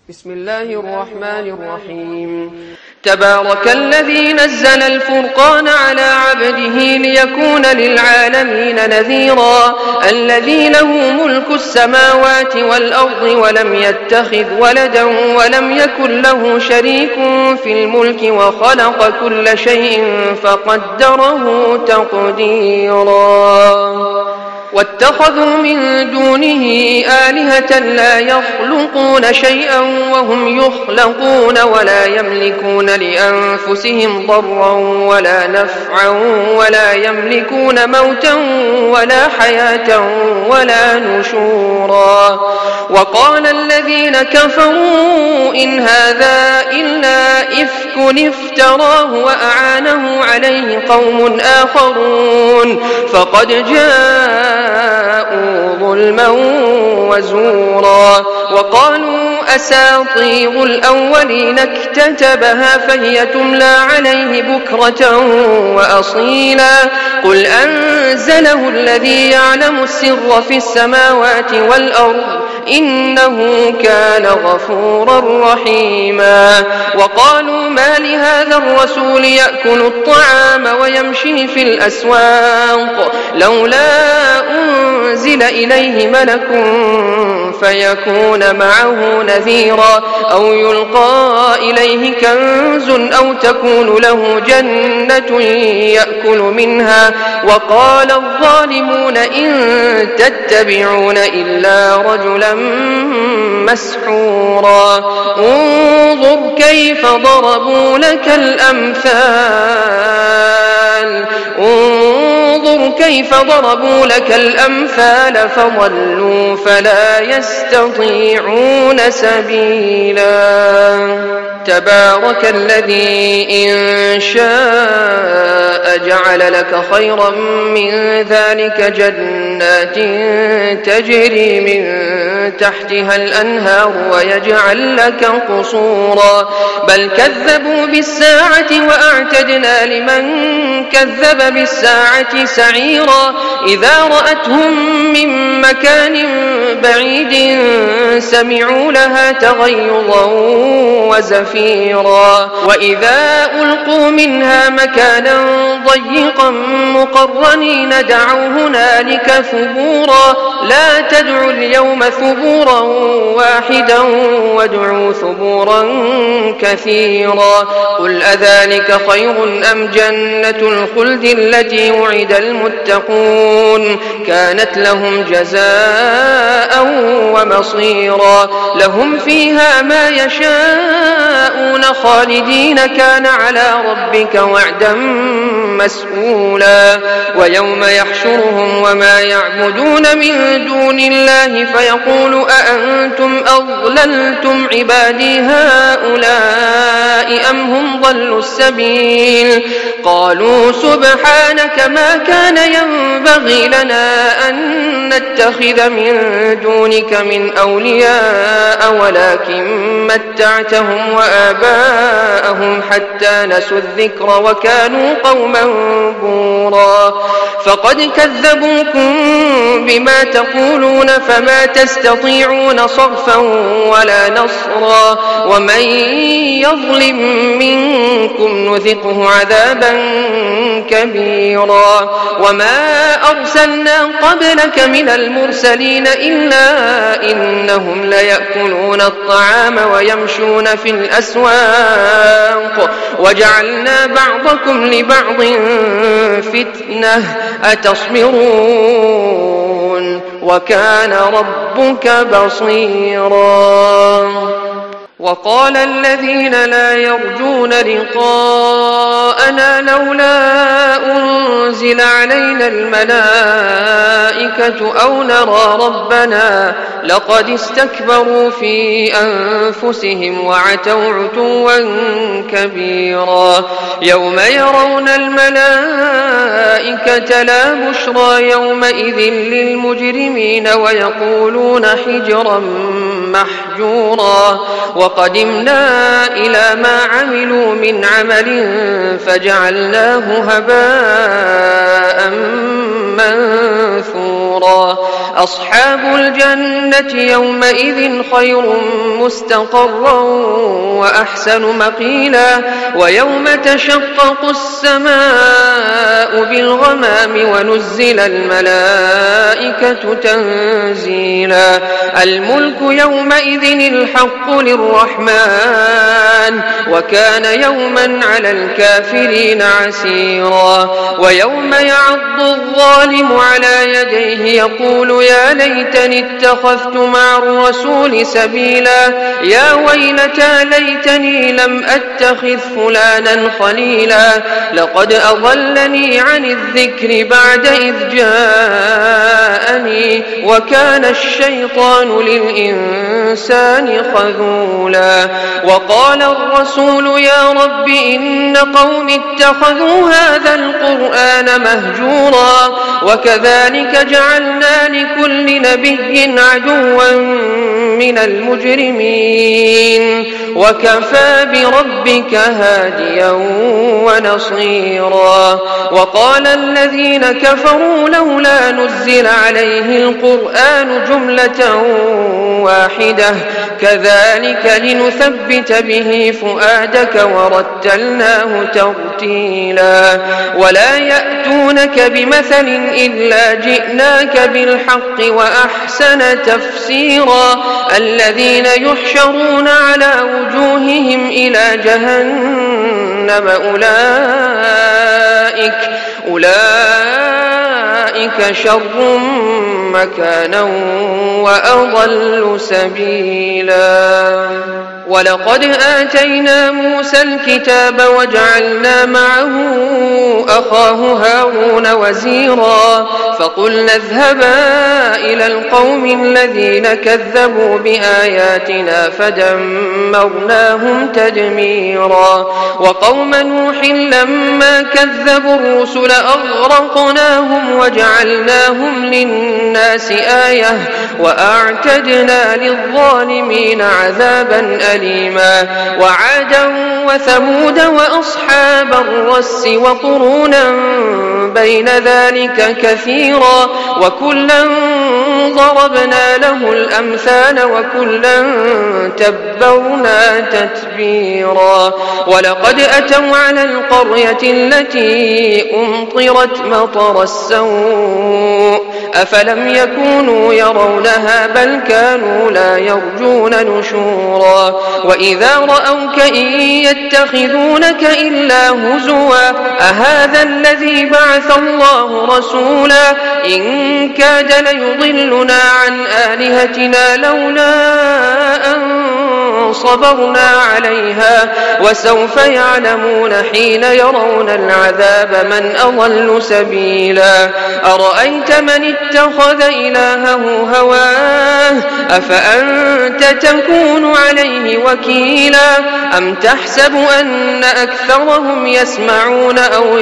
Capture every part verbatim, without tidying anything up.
بسم الله الرحمن الرحيم تبارك الذي نزل الفرقان على عبده ليكون للعالمين نذيرا الذي له ملك السماوات والأرض ولم يتخذ ولدا ولم يكن له شريك في الملك وخلق كل شيء فقدره تقديرا واتخذوا من دونه آلهة لا يخلقون شيئا وهم يخلقون ولا يملكون لأنفسهم ضرا ولا نفعا ولا يملكون موتا ولا حياة ولا نشورا وقال الذين كفروا إن هذا إلا إفك افتراه وأعانه عليه قوم آخرون فقد جاءوا ظلما وزورا وقالوا أساطير الأولين اكتتبها فهي تملى عليه بكرة وأصيلا قل أنزله الذي يعلم السر في السماوات والأرض إنه كان غفورا رحيما وقالوا ما لهذا الرسول يأكل الطعام ويمشي في الأسواق لولا أنزل إليه ملك فيكون معه نذيرا أو يلقى إليه كنز أو تكون له جنة يأكل منها وقال الظالمون إن تتبعون إلا رجلا مسحورا انظر كيف ضربوا لك الأمثال انظر كيف ضربوا لك الأمثال فضلوا فلا يستطيعون سبيلا تبارك الذي إن شاء جعل لك خيرا من ذلك جنات تجري من تحتها الأنهار ويجعل لك قصورا بل كذبوا بالساعة وأعتدنا لمن كذب بالساعة سعيرا إذا رأتهم من مكان بعيد سمعوا لها تغيظا وزفيرا وإذا ألقوا منها مكانا ضيقا مقرنين دعوا هنالك ثبورا لا تدعوا اليوم ثبورا واحدا وادعوا ثبورا كثيرا قل أذلك خير أم جنة الخلد التي وعد المتقون كانت لهم جزاء ومصيرا لهم فيها ما يشاءون خالدين كان على ربك وعدا مسئولا ويوم يحشرهم وما يعبدون من دون الله فيقول أأنتم أضللتم عبادي هؤلاء أم هم ضلوا السبيل قالوا سبحانك ما كان ينبغي لنا أن نتخذ من دونك من أولياء ولكن متعتهم وآباءهم حتى نسوا الذكر وكانوا قوما بورا فقد كذبوكم بما تقولون فما تستطيعون صرفا ولا نصرا ومن يظلم منكم نذقه عذابا كبيرا وما أرسلنا قبلك من المرسلين إلا إنهم ليأكلون الطعام ويمشون في الأسواق وجعلنا بعضكم لبعض فتنة أتصبرون وكان ربك بصيرا وقال الذين لا يرجون لقاءنا لولا أنزل علينا الملائكة أو نرى ربنا لقد استكبروا في أنفسهم وعتوا عتوا كبيرا يوم يرون الملائكة لا بشرى يومئذ للمجرمين ويقولون حجرا محجورا وقدمنا إلى ما عملوا من عمل فجعلناه هباء هباء منثورا. أصحاب الجنة يومئذ خير مستقرا وأحسن مقيلا. ويوم تشقق السماء بالغمام ونزل الملائكة تنزيلا. الملك يومئذ الحق للرحمن وكان يوما على الكافرين عسيرا. ويوم يعض الظالم على يديه يقول يا ليتني اتخذت مع الرسول سبيلا. يا ويلتى ليتني لم أتخذ فلانا خليلا. لقد أضلني عن الذكر بعد إذ جاءني وكان الشيطان للإنسان خذولا. وقال الرسول يا رب إن قوم اتخذوا هذا القرآن مهجورا. وكذلك جعلنا لكل نبي عدوا من المجرمين وكفى بربك هاديا ونصيرا. وقال الذين كفروا لولا نزل عليه القرآن جملة واحدة كذلك لنثبت به فؤادك ورتلناه ترتيلا. ولا يأتونك بمثل إلا جئناك بالحق وأحسن تفسيرا. الذين يحشرون على وجوههم إلى جهنم أولئك أولئك شر مكانا وأضل سبيلا. ولقد آتينا موسى الكتاب وجعلنا معه أخاه هارون وزيرا. فقلنا اذهبا إلى القوم الذين كذبوا بآياتنا فدمرناهم تدميرا. وقوم نوح لما كذبوا الرسل أغرقناهم وجعلناهم للناس آية وأعتدنا للظالمين عذابا أليما. وعادا وثمود وأصحاب الرس وقرونا بين ذلك كثيرا. وكلا ضربنا له الأمثال وكلا تبرنا تتبيرا. ولقد أتوا على القرية التي أمطرت مطر السوء أفلم يكونوا يرونها بل كانوا لا يرجون نشورا. وإذا رأوك إن يتخذونك إلا هزوا أهذا الذي بعث الله رسولا. إن كاد ليضلنا عن آلهتنا لولا أن صبرنا عليها وسوف يعلمون حين يرون العذاب من أضل سبيلا. أرأيت من اتخذ إلهه هواه أفأنت تكون عليه وكيلا. أم تحسب أن أكثرهم يسمعون أو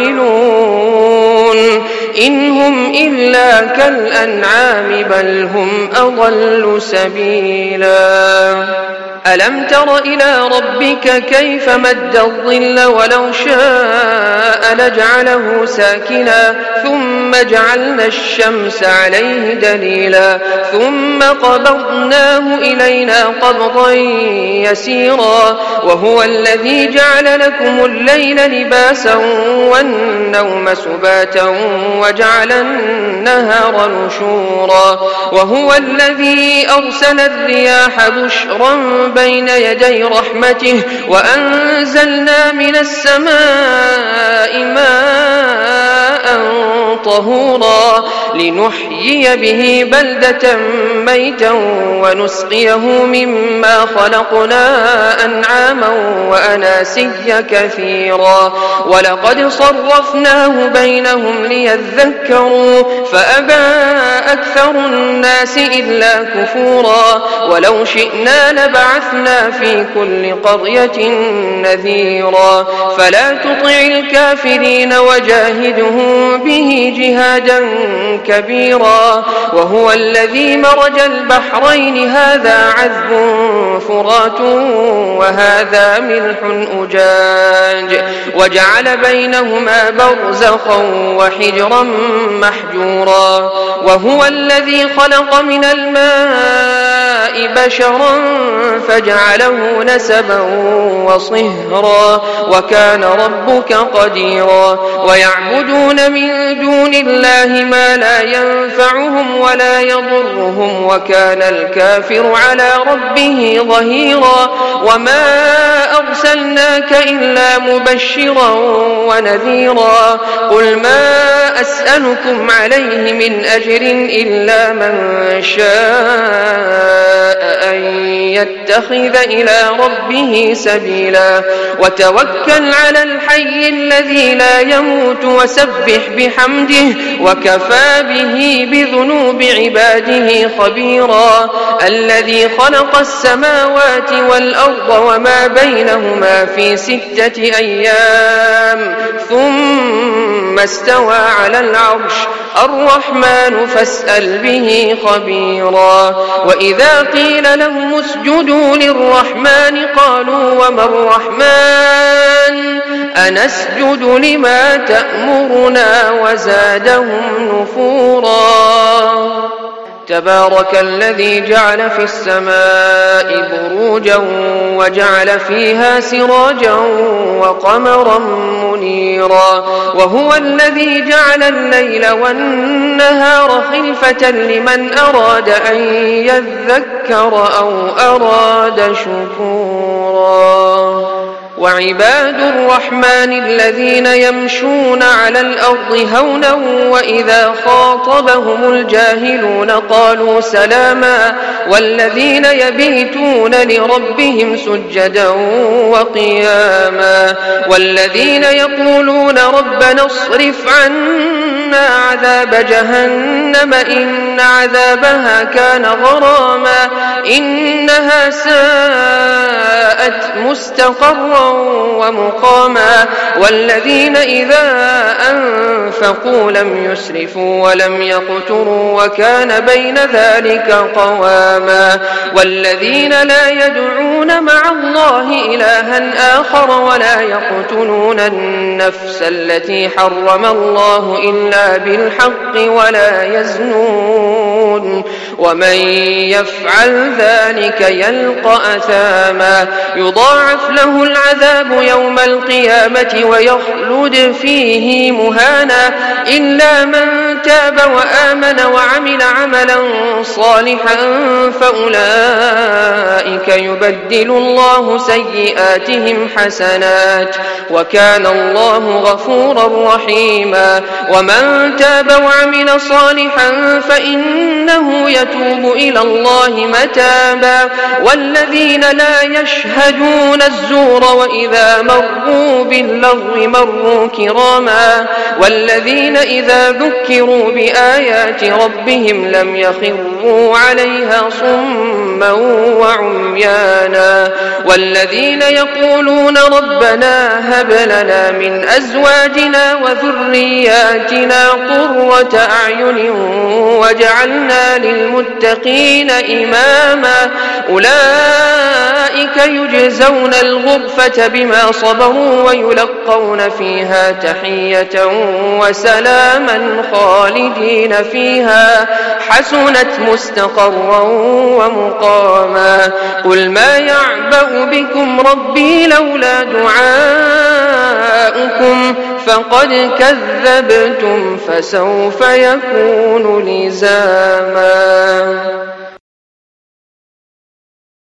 يعقلون إن هم إلا كالأنعام بل هم أضل سبيلا. ألم تر إلى ربك كيف مد الظل ولو شاء لجعله ساكنا ثم جعلنا الشمس عليه دليلا ثم قبضناه إلينا قبضا يسيرا. وهو الذي جعل لكم الليل لباسا والنوم سباتا وجعل النهار نشورا. وهو الذي أرسل الرياح بشرا بين يدي رحمته وأنزلنا من السماء ماء طهورا لنحيي به بلدة ميتا ونسقيه مما خلقنا أنعاما وأناسيا كثيرا. ولقد صرفناه بينهم ليذكروا فأبى أكثر الناس إلا كفورا. ولو شئنا لبعثنا في كل قرية نذيرا. فلا تطع الكافرين وجاهدهم به جهادا كبيرا وهو الذي مرج البحرين هذا عذب فرات وهذا ملح أجاج وجعل بينهما برزخا وحجرا محجورا وهو الذي خلق من الماء بشرا فجعله نسبا وصهرا وكان ربك قديرا ويعبدون من دون الله ما لا ينفعهم ولا يضرهم وكان الكافر على ربه ظهيرا وما أرسلناك إلا مبشرا ونذيرا قل ما أسألكم عليه من أجر إلا من شاء أن يتخذ إلى ربه سبيلا وتوكل على الحي الذي لا يموت وسبح بحمده وكفى به بذنوب عباده خبيرا الذي خلق السماوات والأرض وما بينهما في ستة أيام ثم استوى على العرش الرحمن فاسأل به خبيرا وإذا قيل لهم اسجدوا للرحمن قالوا وما الرحمن أنسجد لما تأمرنا وزادهم نفورا تبارك الذي جعل في السماء بروجا وجعل فيها سراجا وقمرا منيرا وهو الذي جعل الليل والنهار خلفة لمن أراد أن يذكر أو أراد شكورا وعباد الرحمن الذين يمشون على الأرض هونا وإذا خاطبهم الجاهلون قالوا سلاما والذين يبيتون لربهم سجدا وقياما والذين يقولون ربنا اصرف عنا عذاب جهنم إن عذابها كان غراما إنها ساءت مستقرا ومقاما والذين إذا أنفقوا لم يسرفوا ولم يقتروا وكان بين ذلك قواما والذين لا يدعون مع الله إلها آخر ولا يقتلون النفس التي حرم الله إلا بالحق ولا يزنون ومن يفعل ذلك يلقى أثاما يضاعف له العذاب يوم القيامة ويخلد فيه مهانا إلا من تاب وآمن وعمل عملا صالحا فأولئك يبدل الله سيئاتهم حسنات وكان الله غفورا رحيما ومن تاب وعمل صالحا فإنه يتوب إلى الله متابا والذين لا يشهدون الزور وإذا مروا باللغو مروا كراما والذين إذا ذكروا بآيات ربهم لم يخروا عليها صما وعميانا والذين يقولون ربنا هب لنا من أزواجنا وذرياتنا قرة أعين وجعلنا للمتقين إماما أولئك يجزون الغرفة بما صبروا ويلقون فيها تحية وسلاما خالدين فيها حسنت مستقرا ومقاما قل ما يعبأ بكم ربي لولا دعاؤكم فقد كذبتم فسوف يكون لزاما.